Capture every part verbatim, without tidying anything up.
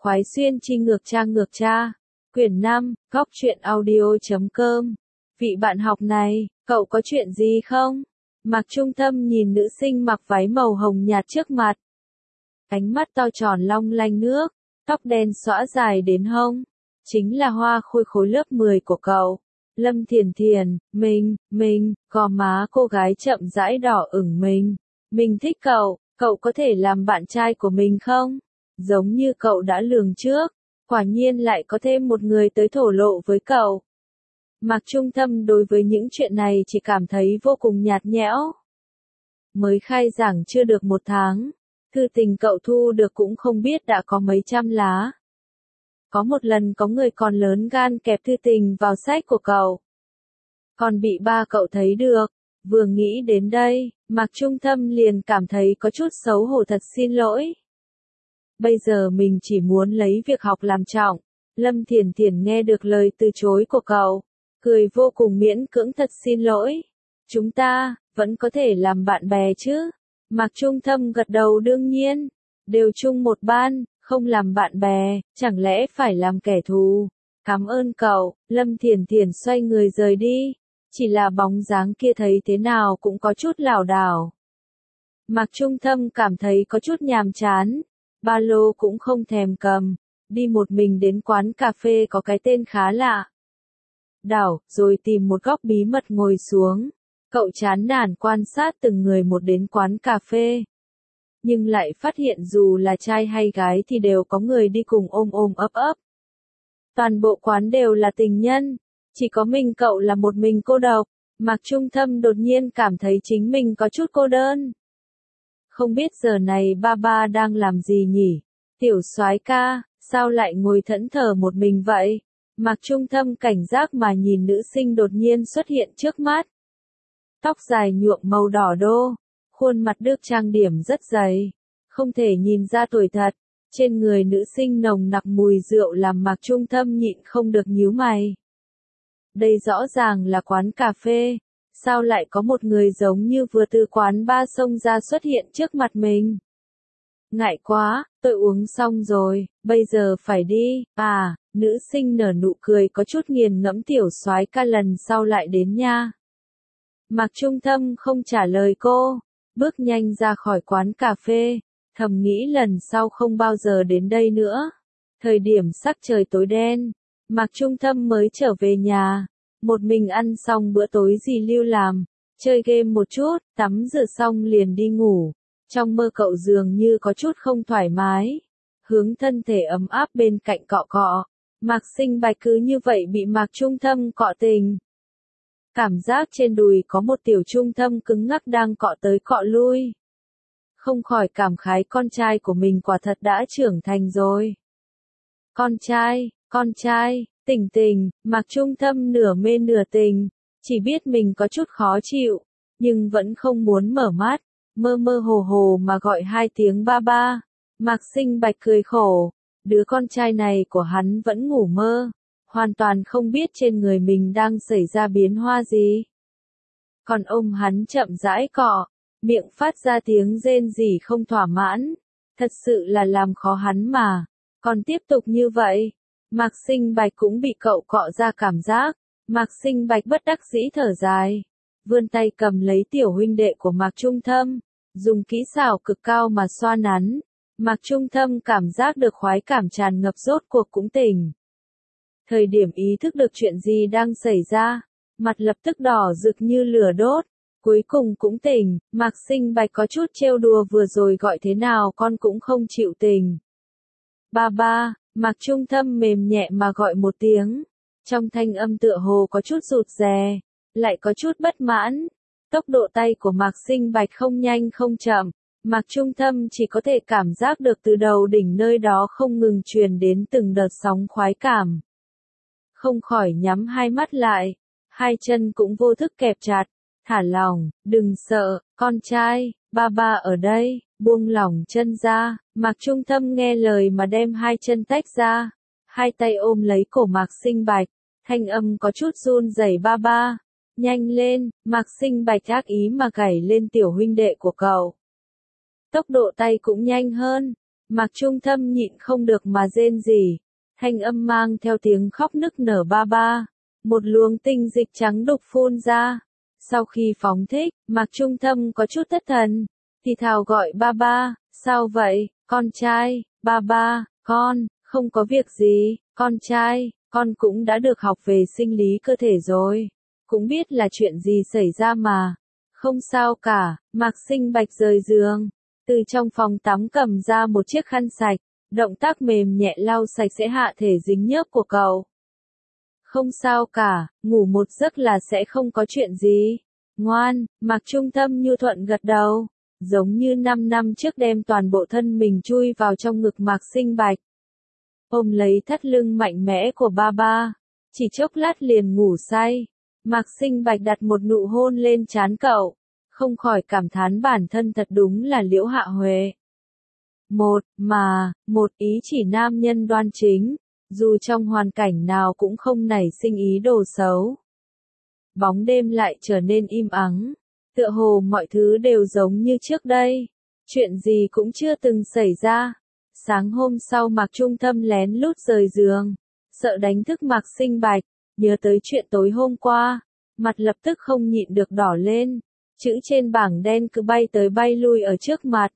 khoái xuyên chi ngược cha ngược cha. Quyển năm, góc truyện audio.com. Vị bạn học này, cậu có chuyện gì không? Mạc Trung Thâm nhìn nữ sinh mặc váy màu hồng nhạt trước mặt. Ánh mắt to tròn long lanh nước, tóc đen xõa dài đến hông. Chính là hoa khôi khối lớp mười của cậu. Lâm Thiền Thiền, mình, mình, gò má cô gái chậm rãi đỏ ửng mình. Mình thích cậu, cậu có thể làm bạn trai của mình không? Giống như cậu đã lường trước, quả nhiên lại có thêm một người tới thổ lộ với cậu. Mạc Trung Thâm đối với những chuyện này chỉ cảm thấy vô cùng nhạt nhẽo. Mới khai giảng chưa được một tháng, thư tình cậu thu được cũng không biết đã có mấy trăm lá. Có một lần có người còn lớn gan kẹp thư tình vào sách của cậu. Còn bị ba cậu thấy được, vừa nghĩ đến đây, Mạc Trung Thâm liền cảm thấy có chút xấu hổ thật xin lỗi. Bây giờ mình chỉ muốn lấy việc học làm trọng. Lâm Thiền Thiền nghe được lời từ chối của cậu, cười vô cùng miễn cưỡng thật xin lỗi. Chúng ta, vẫn có thể làm bạn bè chứ? Mạc Trung Thâm gật đầu đương nhiên, đều chung một ban, không làm bạn bè, chẳng lẽ phải làm kẻ thù? Cảm ơn cậu, Lâm Thiền Thiền xoay người rời đi, chỉ là bóng dáng kia thấy thế nào cũng có chút lảo đảo. Mạc Trung Thâm cảm thấy có chút nhàm chán, ba lô cũng không thèm cầm, đi một mình đến quán cà phê có cái tên khá lạ. Đảo, rồi tìm một góc bí mật ngồi xuống. Cậu chán nản quan sát từng người một đến quán cà phê. Nhưng lại phát hiện dù là trai hay gái thì đều có người đi cùng ôm ôm ấp ấp. Toàn bộ quán đều là tình nhân, chỉ có mình cậu là một mình cô độc. Mạc Trung Thâm đột nhiên cảm thấy chính mình có chút cô đơn. Không biết giờ này ba ba đang làm gì nhỉ? Tiểu soái ca, sao lại ngồi thẫn thờ một mình vậy? Mạc Trung Thâm cảnh giác mà nhìn nữ sinh đột nhiên xuất hiện trước mắt. Tóc dài nhuộm màu đỏ đô, khuôn mặt được trang điểm rất dày, không thể nhìn ra tuổi thật. Trên người nữ sinh nồng nặc mùi rượu làm Mạc Trung Thâm nhịn không được nhíu mày. Đây rõ ràng là quán cà phê, sao lại có một người giống như vừa từ quán ba xông ra xuất hiện trước mặt mình? Ngại quá, tôi uống xong rồi, bây giờ phải đi. À, nữ sinh nở nụ cười có chút nghiền ngẫm tiểu soái ca lần sau lại đến nha. Mạc Trung Thâm không trả lời cô, bước nhanh ra khỏi quán cà phê, thầm nghĩ lần sau không bao giờ đến đây nữa. Thời điểm sắc trời tối đen, Mạc Trung Thâm mới trở về nhà, một mình ăn xong bữa tối dì Lưu làm, chơi game một chút, tắm rửa xong liền đi ngủ. Trong mơ cậu dường như có chút không thoải mái, hướng thân thể ấm áp bên cạnh cọ cọ. Mạc Sinh Bạch cứ như vậy bị Mạc Trung Thâm cọ tình. Cảm giác trên đùi có một tiểu trung thâm cứng ngắc đang cọ tới cọ lui. Không khỏi cảm khái con trai của mình quả thật đã trưởng thành rồi. Con trai, con trai, tỉnh tỉnh, Mạc Trung Thâm nửa mê nửa tình, chỉ biết mình có chút khó chịu, nhưng vẫn không muốn mở mắt, mơ mơ hồ hồ mà gọi hai tiếng ba ba. Mạc Sinh Bạch cười khổ, đứa con trai này của hắn vẫn ngủ mơ, hoàn toàn không biết trên người mình đang xảy ra biến hóa gì. Còn ôm hắn chậm rãi cọ, miệng phát ra tiếng rên rỉ không thỏa mãn, thật sự là làm khó hắn mà. Còn tiếp tục như vậy, Mạc Sinh Bạch cũng bị cậu cọ ra cảm giác. Mạc Sinh Bạch bất đắc dĩ thở dài, vươn tay cầm lấy tiểu huynh đệ của Mạc Trung Thâm, dùng kỹ xảo cực cao mà xoa nắn. Mạc Trung Thâm cảm giác được khoái cảm tràn ngập rốt cuộc cũng tỉnh. Thời điểm ý thức được chuyện gì đang xảy ra, mặt lập tức đỏ rực như lửa đốt, cuối cùng cũng tỉnh. Mạc Sinh Bạch có chút trêu đùa vừa rồi gọi thế nào con cũng không chịu tỉnh. Ba ba, Mạc Trung Thâm mềm nhẹ mà gọi một tiếng, trong thanh âm tựa hồ có chút rụt rè, lại có chút bất mãn. Tốc độ tay của Mạc Sinh Bạch không nhanh không chậm, Mạc Trung Thâm chỉ có thể cảm giác được từ đầu đỉnh nơi đó không ngừng truyền đến từng đợt sóng khoái cảm. Không khỏi nhắm hai mắt lại, hai chân cũng vô thức kẹp chặt, thả lỏng, đừng sợ, con trai, ba ba ở đây, buông lỏng chân ra. Mạc Trung Thâm nghe lời mà đem hai chân tách ra, hai tay ôm lấy cổ Mạc Sinh Bạch, thanh âm có chút run rẩy ba ba, nhanh lên. Mạc Sinh Bạch ác ý mà gảy lên tiểu huynh đệ của cậu. Tốc độ tay cũng nhanh hơn, Mạc Trung Thâm nhịn không được mà rên rỉ, thanh âm mang theo tiếng khóc nức nở ba ba, một luồng tinh dịch trắng đục phun ra. Sau khi phóng thích, Mạc Trung Thâm có chút thất thần, thì thào gọi ba ba, sao vậy, con trai, ba ba, con, không có việc gì, con trai, con cũng đã được học về sinh lý cơ thể rồi, cũng biết là chuyện gì xảy ra mà, không sao cả. Mạc Sinh Bạch rời giường, từ trong phòng tắm cầm ra một chiếc khăn sạch, động tác mềm nhẹ lau sạch sẽ hạ thể dính nhớp của cậu. Không sao cả, ngủ một giấc là sẽ không có chuyện gì. Ngoan, Mạc Trung Thâm nhu thuận gật đầu, giống như năm năm trước đem toàn bộ thân mình chui vào trong ngực Mạc Sinh Bạch. Ôm lấy thắt lưng mạnh mẽ của ba ba, chỉ chốc lát liền ngủ say. Mạc Sinh Bạch đặt một nụ hôn lên trán cậu, không khỏi cảm thán bản thân thật đúng là Liễu Hạ Huệ. Một, mà, một ý chỉ nam nhân đoan chính, dù trong hoàn cảnh nào cũng không nảy sinh ý đồ xấu. Bóng đêm lại trở nên im ắng, tựa hồ mọi thứ đều giống như trước đây, chuyện gì cũng chưa từng xảy ra. Sáng hôm sau Mạc Trung Thâm lén lút rời giường, sợ đánh thức Mạc Sinh Bạch, nhớ tới chuyện tối hôm qua, mặt lập tức không nhịn được đỏ lên, chữ trên bảng đen cứ bay tới bay lui ở trước mặt.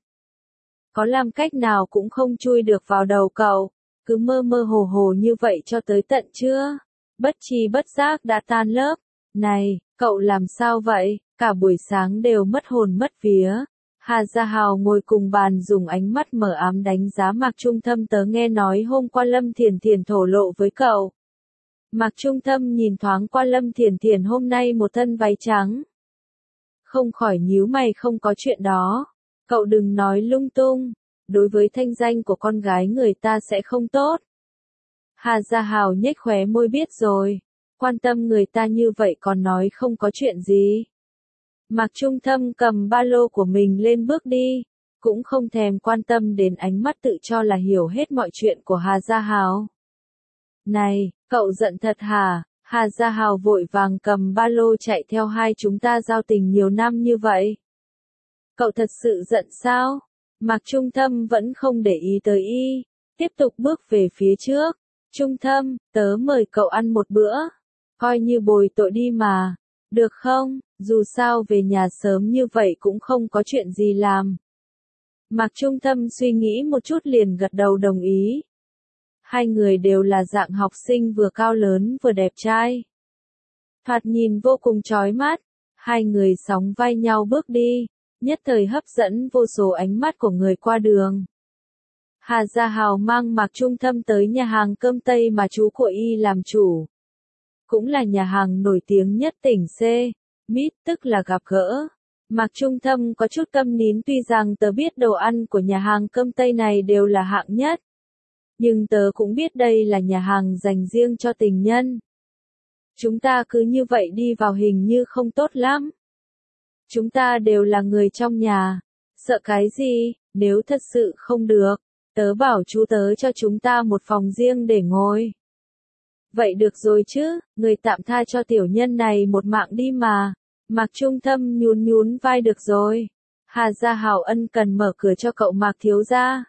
Có làm cách nào cũng không chui được vào đầu cậu, cứ mơ mơ hồ hồ như vậy cho tới tận trưa, bất tri bất giác đã tan lớp. Này, cậu làm sao vậy, cả buổi sáng đều mất hồn mất vía. Hà Gia Hào ngồi cùng bàn dùng ánh mắt mờ ám đánh giá Mạc Trung Thâm, tớ nghe nói hôm qua Lâm Thiền Thiền thổ lộ với cậu. Mạc Trung Thâm nhìn thoáng qua Lâm Thiền Thiền hôm nay một thân váy trắng, không khỏi nhíu mày, không có chuyện đó. Cậu đừng nói lung tung, đối với thanh danh của con gái người ta sẽ không tốt. Hà Gia Hào nhếch khóe môi, biết rồi, quan tâm người ta như vậy còn nói không có chuyện gì. Mạc Trung Thâm cầm ba lô của mình lên bước đi, cũng không thèm quan tâm đến ánh mắt tự cho là hiểu hết mọi chuyện của Hà Gia Hào. Này, cậu giận thật hả? Hà Gia Hào vội vàng cầm ba lô chạy theo, hai chúng ta giao tình nhiều năm như vậy. Cậu thật sự giận sao? Mạc Trung Thâm vẫn không để ý tới y, tiếp tục bước về phía trước. Trung Thâm, tớ mời cậu ăn một bữa, coi như bồi tội đi mà, được không? Dù sao về nhà sớm như vậy cũng không có chuyện gì làm. Mạc Trung Thâm suy nghĩ một chút liền gật đầu đồng ý. Hai người đều là dạng học sinh vừa cao lớn vừa đẹp trai, thoạt nhìn vô cùng chói mắt. Hai người sóng vai nhau bước đi, nhất thời hấp dẫn vô số ánh mắt của người qua đường. Hà Gia Hào mang Mạc Trung Thâm tới nhà hàng cơm Tây mà chú của y làm chủ, cũng là nhà hàng nổi tiếng nhất tỉnh C. Mít, tức là gặp gỡ. Mạc Trung Thâm có chút câm nín, tuy rằng tớ biết đồ ăn của nhà hàng cơm Tây này đều là hạng nhất, nhưng tớ cũng biết đây là nhà hàng dành riêng cho tình nhân. Chúng ta cứ như vậy đi vào hình như không tốt lắm. Chúng ta đều là người trong nhà, sợ cái gì, nếu thật sự không được, tớ bảo chú tớ cho chúng ta một phòng riêng để ngồi. Vậy được rồi chứ, người tạm tha cho tiểu nhân này một mạng đi mà. Mạc Trung Thâm nhún nhún vai, được rồi. Hà Gia Hào ân cần mở cửa cho cậu Mạc thiếu gia.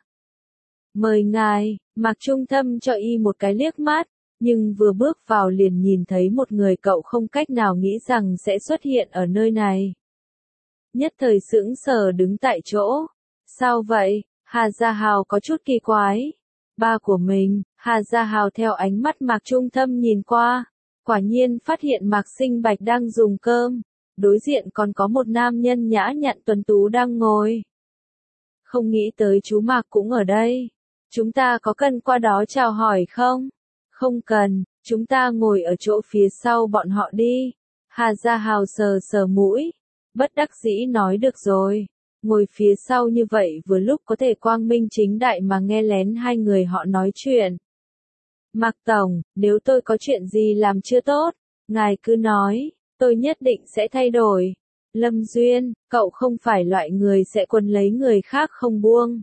Mời ngài. Mạc Trung Thâm cho y một cái liếc mắt, nhưng vừa bước vào liền nhìn thấy một người cậu không cách nào nghĩ rằng sẽ xuất hiện ở nơi này. Nhất thời sững sờ đứng tại chỗ. Sao vậy? Hà Gia Hào có chút kỳ quái. Ba của mình. Hà Gia Hào theo ánh mắt Mạc Trung Thâm nhìn qua, quả nhiên phát hiện Mạc Sinh Bạch đang dùng cơm, đối diện còn có một nam nhân nhã nhặn tuấn tú đang ngồi. Không nghĩ tới chú Mạc cũng ở đây. Chúng ta có cần qua đó chào hỏi không? Không cần, chúng ta ngồi ở chỗ phía sau bọn họ đi. Hà Gia Hào sờ sờ mũi, bất đắc dĩ nói được rồi. Ngồi phía sau như vậy vừa lúc có thể quang minh chính đại mà nghe lén hai người họ nói chuyện. Mạc Tổng, nếu tôi có chuyện gì làm chưa tốt, ngài cứ nói, tôi nhất định sẽ thay đổi. Lâm Duyên, cậu không phải loại người sẽ quấn lấy người khác không buông.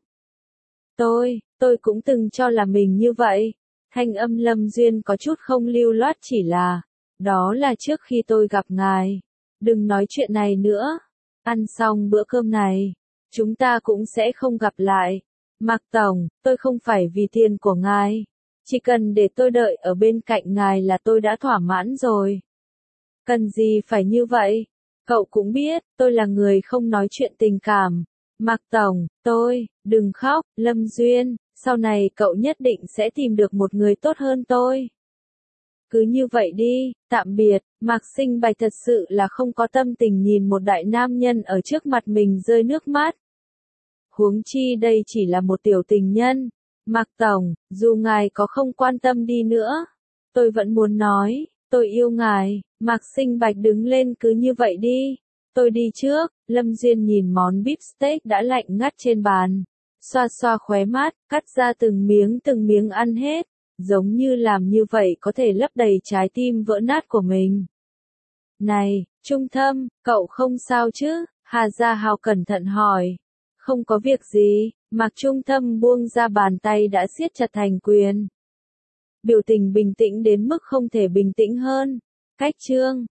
Tôi, tôi cũng từng cho là mình như vậy. Thanh âm Lâm Duyên có chút không lưu loát, chỉ là, đó là trước khi tôi gặp ngài. Đừng nói chuyện này nữa. Ăn xong bữa cơm này, chúng ta cũng sẽ không gặp lại. Mạc Tổng, tôi không phải vì tiền của ngài. Chỉ cần để tôi đợi ở bên cạnh ngài là tôi đã thỏa mãn rồi. Cần gì phải như vậy? Cậu cũng biết, tôi là người không nói chuyện tình cảm. Mạc Tổng, tôi, đừng khóc, Lâm Duyên, sau này cậu nhất định sẽ tìm được một người tốt hơn tôi. Cứ như vậy đi, tạm biệt. Mạc Sinh Bạch thật sự là không có tâm tình nhìn một đại nam nhân ở trước mặt mình rơi nước mắt. Huống chi đây chỉ là một tiểu tình nhân. Mạc Tổng, dù ngài có không quan tâm đi nữa, tôi vẫn muốn nói, tôi yêu ngài. Mạc Sinh Bạch đứng lên, cứ như vậy đi. Tôi đi trước. Lâm Duyên nhìn món beef steak đã lạnh ngắt trên bàn. Xoa xoa khóe mắt, cắt ra từng miếng từng miếng ăn hết. Giống như làm như vậy có thể lấp đầy trái tim vỡ nát của mình. Này, Trung Thâm, cậu không sao chứ? Hà Gia Hào cẩn thận hỏi. Không có việc gì. Mạc Trung Thâm buông ra bàn tay đã siết chặt thành quyền. Biểu tình bình tĩnh đến mức không thể bình tĩnh hơn. Cách chương